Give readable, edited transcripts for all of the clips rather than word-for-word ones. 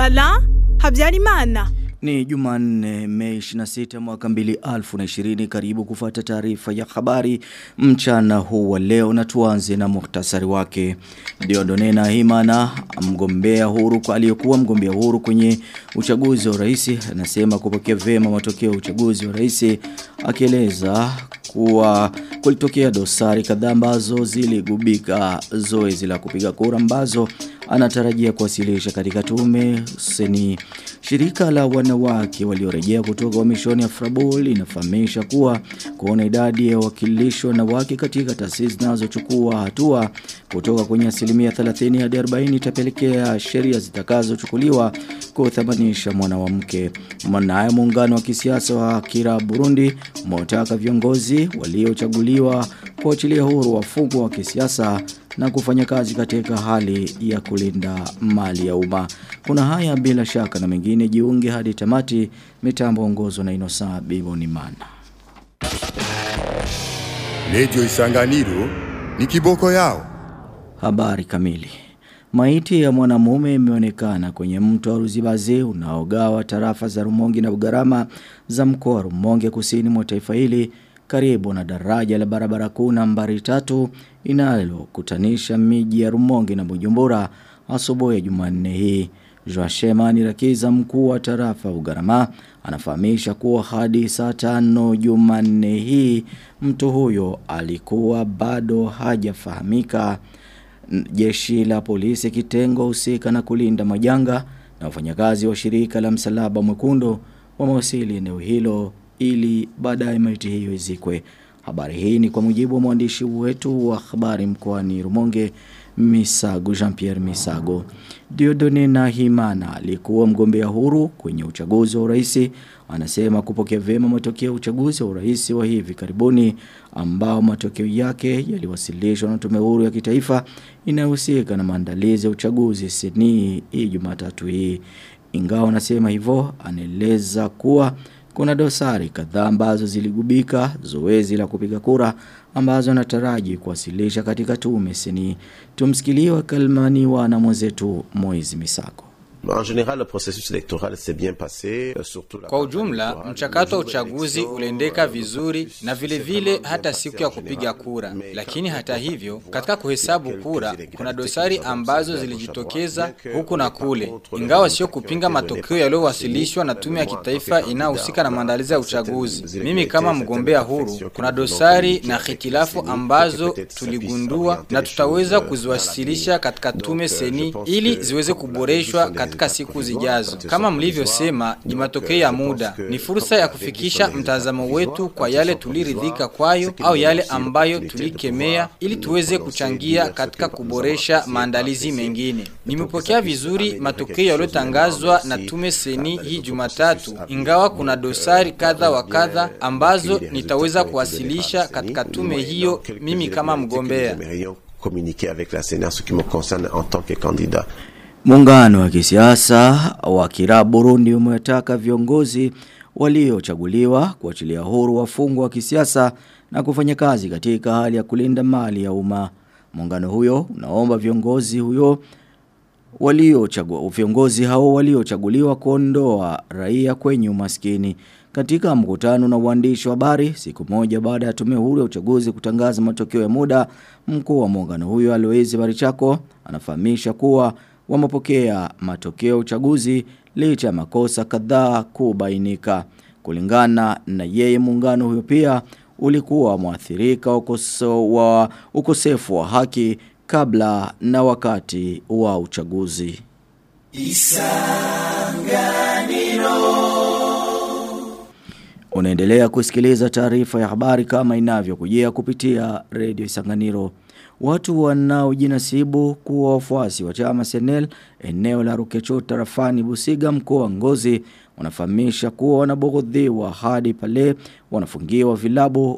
Bala Habyarimana. Ni Jumanne Mei 26 mwaka 2020. Karibu kufuata taarifa ya habari mchana huu wa leo, na tuanze na muhtasari wake. Dieudonne Nahimana, aliyekuwa mgombea huru kwenye uchaguzi wa rais, anasema kupokea vema matokeo ya uchaguzi wa rais, akieleza kuwa kulitokea dosari kadhaa ambazo ziligubika zoezi la kupiga kura ambazo anatarajia kuwasilisha katika tume seni. Shirika la wanawake waliorejea kutoka uhamishoni ya Frabul linafahamisha kuwa kuona idadi ya wakilisho wanawake katika taasisi zinazochukua hatua kutoka kwenye 30% hadi 40% itapelekea sheria zitakazochukuliwa kuthamanisha mwanamke. Mwanaye muungano wa kisiasa wa Kira Burundi umetaka viongozi waliochaguliwa kuachilia huru wafungwa wa kisiasa na kufanya kazi katika hali ya kulinda mali ya umma. Kuna haya bila shaka na mengine, jiunge hadi tamati. Mitambo ongozwa na Inosa Bibonimana. Radio Isanganiro ni kiboko yao. Habari kamili. Maiti ya mwanamume imeonekana kwenye mto wa Ruzibaze unaogawa tarafa za Rumonge na Bugarama za mkoa wa Rumonge kusini mwa taifa hili, karibu na daraja la barabara kuu nambari 3 inalokutanisha miji ya Rumonge na Bujumbura asubuhi ya Jumanne hii. Joashemani Rakiza, mkuu wa tarafa Bugarama, anafahamisha kuwa hadi saa 5 Jumanne hii mtu huyo alikuwa bado hajafahamika. Jeshi la polisi kitengo husika na kulinda majanga na wafanyakazi wa shirika la Msalaba Mwekundu wamewasili eneo hilo ili baadaye maiti hiyo izikwe. Habari hii ni kwa mujibu wa mwandishi wetu wa habari mkoani Rumonge, Jean-Pierre Misago. Dieudonne Nahimana, alikuwa mgombea huru kwenye uchaguzi wa urais, anasema kupokea vema matokeo ya uchaguzi wa urais wa hivi karibuni ambao matokeo yake yaliwasilishwa na tume huru ya kitaifa inayohusika na maandalizi ya uchaguzi seni Jumatatu hii. Ingawa anasema hivyo, anaeleza kuwa kuna dosari kadhaa ambazo ziligubika zoezi la kupiga kura ambazo anataraji kuwasilisha katika tume seni. Tumsikilie kalmaniwa na mwenzetu Moizi Misako. En général, le processus électoral s'est bien passé, surtout kwa ujumla mchakato wa uchaguzi uliendeka vizuri na vile vile hata siku ya kupiga kura. Lakini hata hivyo, katika kuhesabu kura kuna dosari ambazo zilijitokeza huku na kule. Ingawa sio kupinga matokeo yaliyowasilishwa na tume ya kitaifa inayohusika na maandalizi ya uchaguzi. Mimi kama mgombea huru, kuna dosari na hitilafu ambazo tuligundua na tutaweza kuziwasilisha katika tume seni ili ziweze kuboreshwa katika siku zijazo. Kama mlivyosema, ni matokeo ya muda. Ni fursa ya kufikisha mtazamo wetu kwa yale tuliridhika kwayo au yale ambayo tulikemea ili tuweze kuchangia katika kuboresha maandalizi mengine. Nimepokea vizuri matokeo yaliyotangazwa na tume seni hii Jumatatu, ingawa kuna dosari kadha wa kadha ambazo nitaweza kuwasilisha katika tume hiyo mimi kama mgombea. Communiquer avec la Sénat ce qui me concerne en tant que candidat. Muungano wa kisiasa wa Kira Burundi umetaka viongozi waliochaguliwa kuachilia huru wafungwa wa kisiasa na kufanya kazi katika hali ya kulinda mali ya umma. Muungano huyo unaomba viongozi hao waliochaguliwa kuondoa raia kwenye umaskini. Katika mkutano na waandishi wa habari siku moja baada ya tume huru ya uchaguzi kutangaza matokeo ya muda, mkuu wa muungano huyo Aloezi Barichako anafahamisha kuwa wamepokea matokeo ya uchaguzi licha ya makosa kadhaa kubainika. Kulingana na yeye, muungano huyo pia ulikuwa mwathirika wa ukosefu wa haki kabla na wakati wa uchaguzi. Isanganiro. Unaendelea kusikiliza taarifa ya habari kama inavyokujia kupitia Radio Isanganiro. Watu wanaojinasibu kuwa wafuasi wa chama SNL eneo la Rukecho tarafani Busiga mkoa wa Ngozi wanafahamisha kuwa wanabughudhiwa hadi pale wanafungiwa vilabu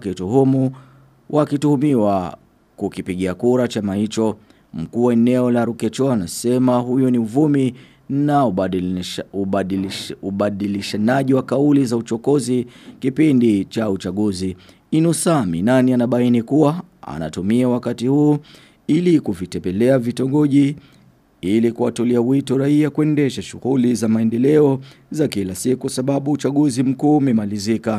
wakituhumiwa kukipigia kura chama hicho. Mkuu wa eneo la Rukecho anasema huyo ni uvumi na ubadilishanaji wa kauli za uchokozi kipindi cha uchaguzi. Inusami nani anabaini kuwa anatumia wakati huu ili kuvitembelea vitongoji ili kuwatolea wito raia kuendesha shughuli za maendeleo za kila siku sababu uchaguzi mkuu umemalizika.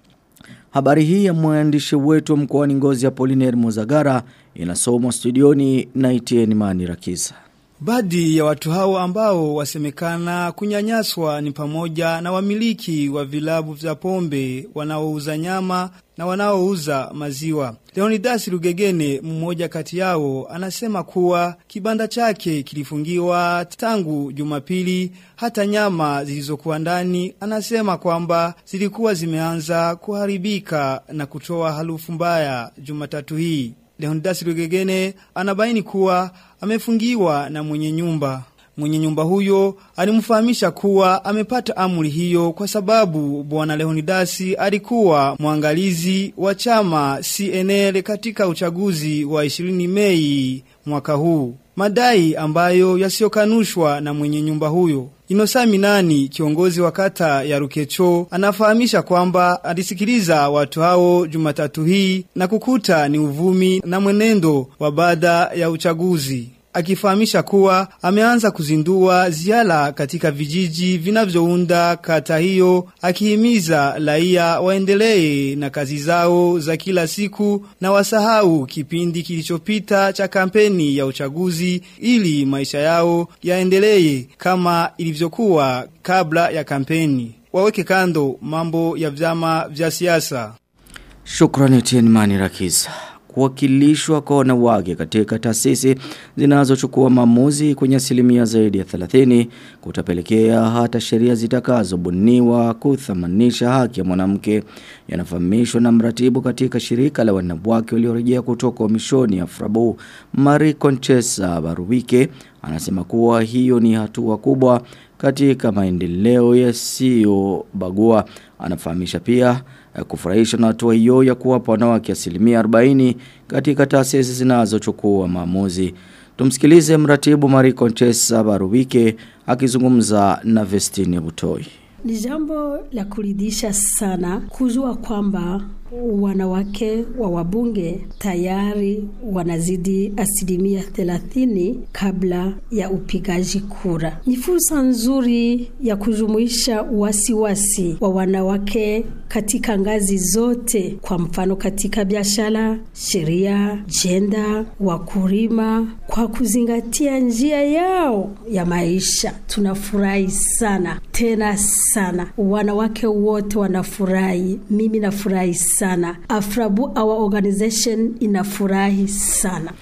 Habari hii ya mwandishi wetu mkoani Ngozi ya Poliner Muzagara inasomwa studioni na Etienne Manirakisa. Baadhi ya watu hao ambao wasemekana kunyanyaswa ni pamoja na wamiliki wa vilabu vya pombe wanaouza nyama na wanaouza maziwa. Leonidas Rugegene, mmoja kati yao, anasema kuwa kibanda chake kilifungiwa tangu Jumapili. Hata nyama zilizokuwa ndani anasema kwamba zilikuwa zimeanza kuharibika na kutoa harufu mbaya Jumatatu hii. Leonidas Rugegene anabaini kuwa amefungiwa na mwenye nyumba. Mwenye nyumba huyo alimfahamisha kuwa amepata amri hiyo kwa sababu bwana Leonidas alikuwa mwangalizi wa chama CNL katika uchaguzi wa 20 Mei mwaka huu. Madai ambayo yasiokanushwa na mwenye nyumba huyo. Inosa Minani, kiongozi wa kata ya Rukecho, anafahamisha kwamba alisikiliza watu hao Jumatatu hii na kukuta ni uvumi na mwenendo wa baada ya uchaguzi. Akifahamisha kuwa ameanza kuzindua ziara katika vijiji vinavyounda kata hiyo, akihimiza raia waendelee na kazi zao za kila siku na wasahau kipindi kilichopita cha kampeni ya uchaguzi ili maisha yao yaendelee kama ilivyokuwa kabla ya kampeni. Waweke kando mambo ya vyama vya siasa. Shukrani Etienne Manirakisa. Kuwakilishwa kwa wanawake katika taasisi zinazochukua maamuzi kwenye asilimia zaidi ya 30 kutapelekea hata sheria zitakazobuniwa kuthamanisha haki ya mwanamke. Yanafahamishwa na mratibu katika shirika la wanawake waliorejea kutoka mishoni ya Frabu, Marie Conchesa Baruwike, anasema kuwa hiyo ni hatua kubwa katika maendeleo yasiyobagua. Anafahamisha pia kufurahisha na hatua hiyo ya kuwapa wanawake asilimia 40 katika taasisi zinazochukua maamuzi. Tumsikilize mratibu Marie Conchesa Baruwike akizungumza na Vestine Butoi. Ni jambo la kuridhisha sana kujua kwamba wanawake wa wabunge tayari wanazidi asilimia 30 kabla ya upigaji kura. Ni fursa nzuri ya kujumuisha wasiwasi wa wanawake katika ngazi zote, kwa mfano katika biashara, sheria, jenda, wakulima, kwa kuzingatia njia yao ya maisha. Tunafurahi sana, tena sana. Wanawake wote wanafurahi, mimi nafurahi sana. Afrabu, our organization, inafurahi sana.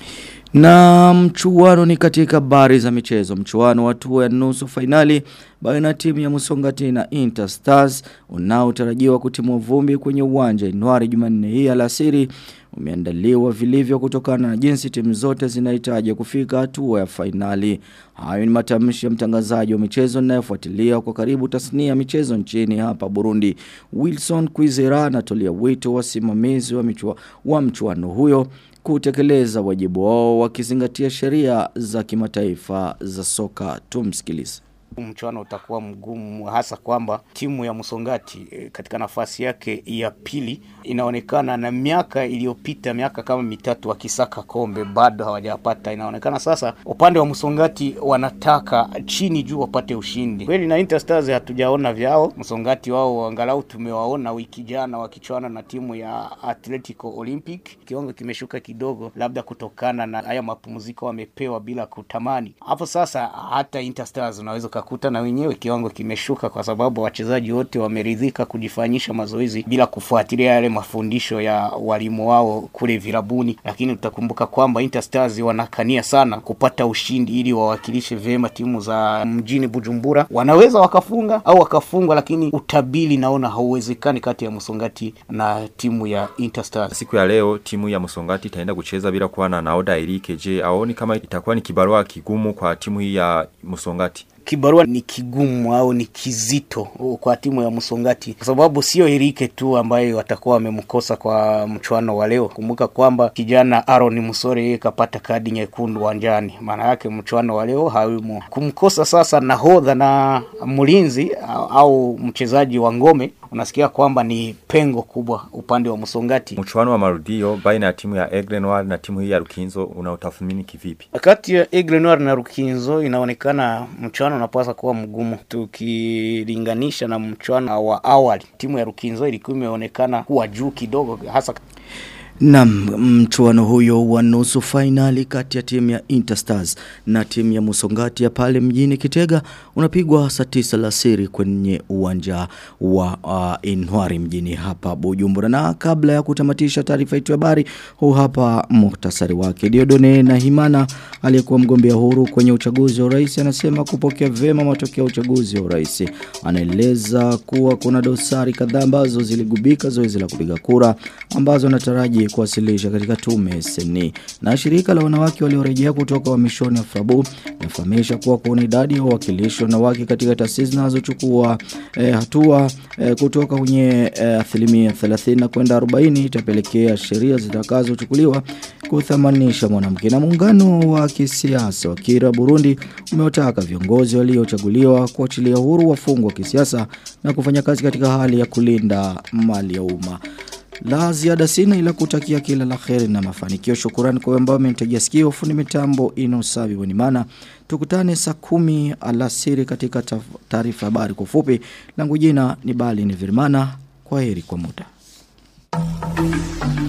Na mchuano ni katika habari za michezo. Mchuano wa hatua ya nusu finali baina timu ya Musongati na Interstars unaotarajiwa kutimua vumbi kwenye uwanja Januari Jumanne hii alasiri umeandaliwa vilivyo kutokana na jinsi timu zote zinahitaji kufika hatua ya finali. Hayo ni matamshi ya mtangazaji wa michezo anayefuatilia kwa karibu tasnia ya michezo nchini hapa Burundi, Wilson Kwizera, anatolia wito wasimamizi wa mchuano huyo kutekeleza wajibu wao wakizingatia sheria za kimataifa za soka. Tumsikilize. Mchuano utakuwa mgumu, hasa kwamba timu ya Musongati katika nafasi yake ya pili inaonekana na miaka iliyopita, miaka kama 3 wakisaka kombe bado hawajapata. Inaonekana sasa upande wa Musongati wanataka chini juu wapate ushindi. Kweli na Interstars hatujaona vyao. Musongati wao angalau tumewaona wiki jana wakichuana na timu ya Atletico Olympic. Kiwango kimeshuka kidogo, labda kutokana na haya mapumziko wamepewa bila kutamani. Hapo sasa hata Interstars unaweza kukuta na wenyewe kiwango kimeshuka kwa sababu wachezaji wote wameridhika kujifanyisha mazoezi bila kufuatilia yale mafundisho ya walimu wao kule vilabuni. Lakini utakumbuka kwamba Interstars wanakania sana kupata ushindi ili wawakilishe vema timu za mjini Bujumbura. Wanaweza wakafunga au wakafungwa, lakini utabili naona hauwezekani kati ya Musongati na timu ya Interstars. Siku ya leo timu ya Musongati itaenda kucheza bila kuwa na Naoda Erike. Je, aoni kama itakuwa ni kibarua kigumu kwa timu hii ya Musongati? Kibarua ni kigumu au ni kizito kwa timu ya Musongati kwa sababu sio Erike tu ambaye watakuwa wamemkosa kwa mchuano wa leo. Kumbuka kwamba kijana Aaron Musore yeye kapata kadi nyekundu uwanjani. Maana yake mchuano wa leo haumo. Kumkosa sasa nahodha na mlinzi au mchezaji wa ngome unasikia kwamba ni pengo kubwa upande wa Musongati. Mchuano wa marudio baina ya timu ya Aigle Noir na timu hii ya Rukinzo unautathmini kivipi? Kati ya Aigle Noir na Rukinzo inaonekana mchuano unapaswa kuwa mgumu. Tukilinganisha na mchuano wa awali, timu ya Rukinzo ilikuwa imeonekana kuwa juu kidogo hasa. Na mchuano huyo wa nusu finali kati ya timu ya Interstars na timu ya Musongati ya pale mjini Kitega unapigwa saa 9 alasiri kwenye uwanja wa Inwari mjini hapa Bujumbura. Na kabla ya kutamatisha taarifa yetu ya habari, huu hapa muhtasari wake. Diodone Nahimana aliyekuwa mgombea huru kwenye uchaguzi wa urais anasema kupokea vema matokeo ya uchaguzi wa urais. Anaeleza kuwa kuna dosari kadhaa ambazo ziligubika zoezi la kupiga kura ambazo anataraji kuwasilisha katika tume seni. Na shirika la wanawake waliorejea kutoka uhamishoni ya Afrabu linafahamisha kuwa kuna idadi ya wawakilishi wanawake katika taasisi zinazochukua hatua kutoka kwenye 30% kwenda 40 itapelekea sheria zitakazochukuliwa kuthamanisha mwanamke. Na muungano wa kisiasa wa Kira Burundi umeotaka viongozi waliochaguliwa kuachilia huru wafungwa wa kisiasa na kufanya kazi katika hali ya kulinda mali ya umma. La ziada sina ila kutakia kila la kheri na mafanikio. Shukrani kwa ambao mmenitegea sikio. Fundi mitambo Inosabi Wenimana. Tukutane saa 10 alasiri katika taarifa habari kwa ufupi. Langu jina ni Bali ni Virmana. Kwaheri kwa muda.